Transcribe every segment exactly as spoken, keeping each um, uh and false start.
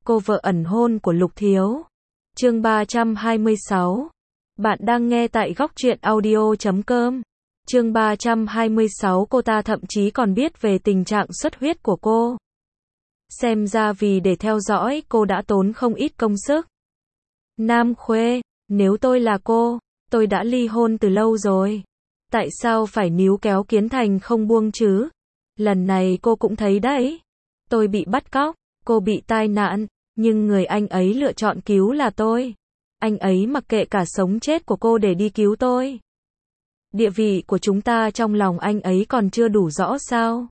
cô vợ ẩn hôn của Lục Thiếu. Chương ba trăm hai mươi sáu. Bạn đang nghe tại góc truyện audio chấm com. Chương ba trăm hai mươi sáu, cô ta thậm chí còn biết về tình trạng xuất huyết của cô. Xem ra vì để theo dõi, cô đã tốn không ít công sức. Nam Khuê, nếu tôi là cô, tôi đã ly hôn từ lâu rồi. Tại sao phải níu kéo Kiến Thành không buông chứ? Lần này cô cũng thấy đấy. Tôi bị bắt cóc, cô bị tai nạn, nhưng người anh ấy lựa chọn cứu là tôi. Anh ấy mặc kệ cả sống chết của cô để đi cứu tôi. Địa vị của chúng ta trong lòng anh ấy còn chưa đủ rõ sao?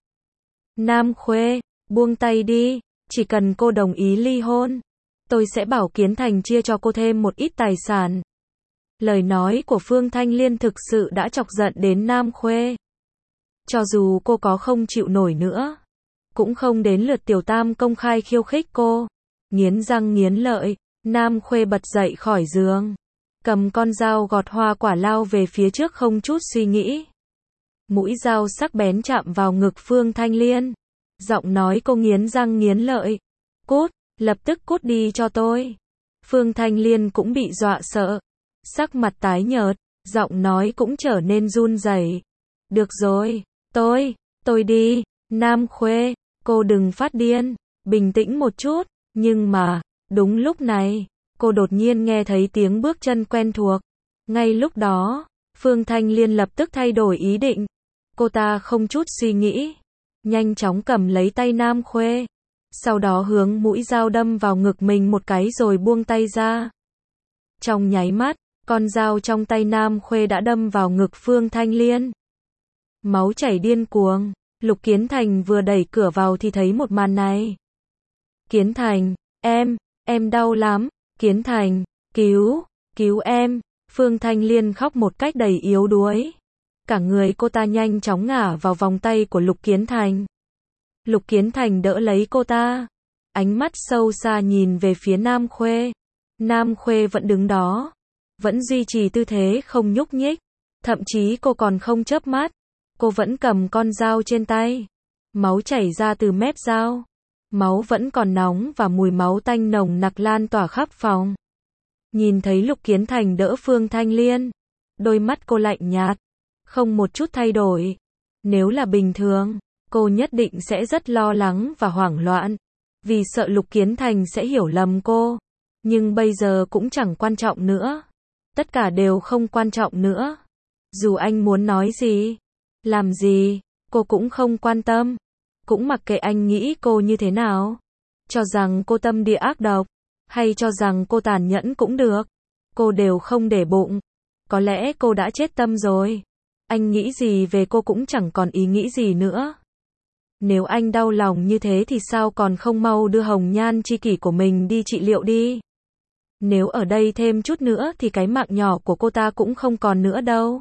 Nam Khuê, buông tay đi, chỉ cần cô đồng ý ly hôn, tôi sẽ bảo Kiến Thành chia cho cô thêm một ít tài sản. Lời nói của Phương Thanh Liên thực sự đã chọc giận đến Nam Khuê. Cho dù cô có không chịu nổi nữa, cũng không đến lượt Tiểu Tam công khai khiêu khích cô. Nghiến răng nghiến lợi, Nam Khuê bật dậy khỏi giường, cầm con dao gọt hoa quả lao về phía trước không chút suy nghĩ. Mũi dao sắc bén chạm vào ngực Phương Thanh Liên. Giọng nói cô nghiến răng nghiến lợi. Cút, lập tức cút đi cho tôi. Phương Thanh Liên cũng bị dọa sợ. Sắc mặt tái nhợt, giọng nói cũng trở nên run rẩy. Được rồi, tôi, tôi đi. Nam Khuê, cô đừng phát điên, bình tĩnh một chút. Nhưng mà, đúng lúc này, cô đột nhiên nghe thấy tiếng bước chân quen thuộc. Ngay lúc đó, Phương Thanh Liên lập tức thay đổi ý định. Cô ta không chút suy nghĩ, nhanh chóng cầm lấy tay Nam Khuê, sau đó hướng mũi dao đâm vào ngực mình một cái rồi buông tay ra. Trong nháy mắt, con dao trong tay Nam Khuê đã đâm vào ngực Phương Thanh Liên. Máu chảy điên cuồng, Lục Kiến Thành vừa đẩy cửa vào thì thấy một màn này. Kiến Thành, em, em đau lắm. Kiến Thành, cứu, cứu em. Phương Thanh Liên khóc một cách đầy yếu đuối. Cả người cô ta nhanh chóng ngả vào vòng tay của Lục Kiến Thành. Lục Kiến Thành đỡ lấy cô ta, ánh mắt sâu xa nhìn về phía Nam Khuê. Nam Khuê vẫn đứng đó, vẫn duy trì tư thế không nhúc nhích, thậm chí cô còn không chớp mắt. Cô vẫn cầm con dao trên tay, máu chảy ra từ mép dao, máu vẫn còn nóng và mùi máu tanh nồng nặc lan tỏa khắp phòng. Nhìn thấy Lục Kiến Thành đỡ Phương Thanh Liên, đôi mắt cô lạnh nhạt, không một chút thay đổi. Nếu là bình thường, cô nhất định sẽ rất lo lắng và hoảng loạn, vì sợ Lục Kiến Thành sẽ hiểu lầm cô. Nhưng bây giờ cũng chẳng quan trọng nữa. Tất cả đều không quan trọng nữa. Dù anh muốn nói gì, làm gì, cô cũng không quan tâm. Cũng mặc kệ anh nghĩ cô như thế nào. Cho rằng cô tâm địa ác độc, hay cho rằng cô tàn nhẫn cũng được. Cô đều không để bụng. Có lẽ cô đã chết tâm rồi. Anh nghĩ gì về cô cũng chẳng còn ý nghĩ gì nữa. Nếu anh đau lòng như thế thì sao còn không mau đưa hồng nhan tri kỷ của mình đi trị liệu đi. Nếu ở đây thêm chút nữa thì cái mạng nhỏ của cô ta cũng không còn nữa đâu.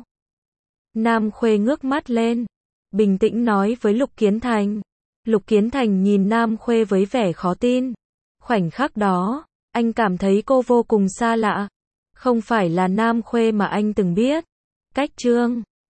Nam Khuê ngước mắt lên, bình tĩnh nói với Lục Kiến Thành. Lục Kiến Thành nhìn Nam Khuê với vẻ khó tin. Khoảnh khắc đó, anh cảm thấy cô vô cùng xa lạ. Không phải là Nam Khuê mà anh từng biết. Cách chương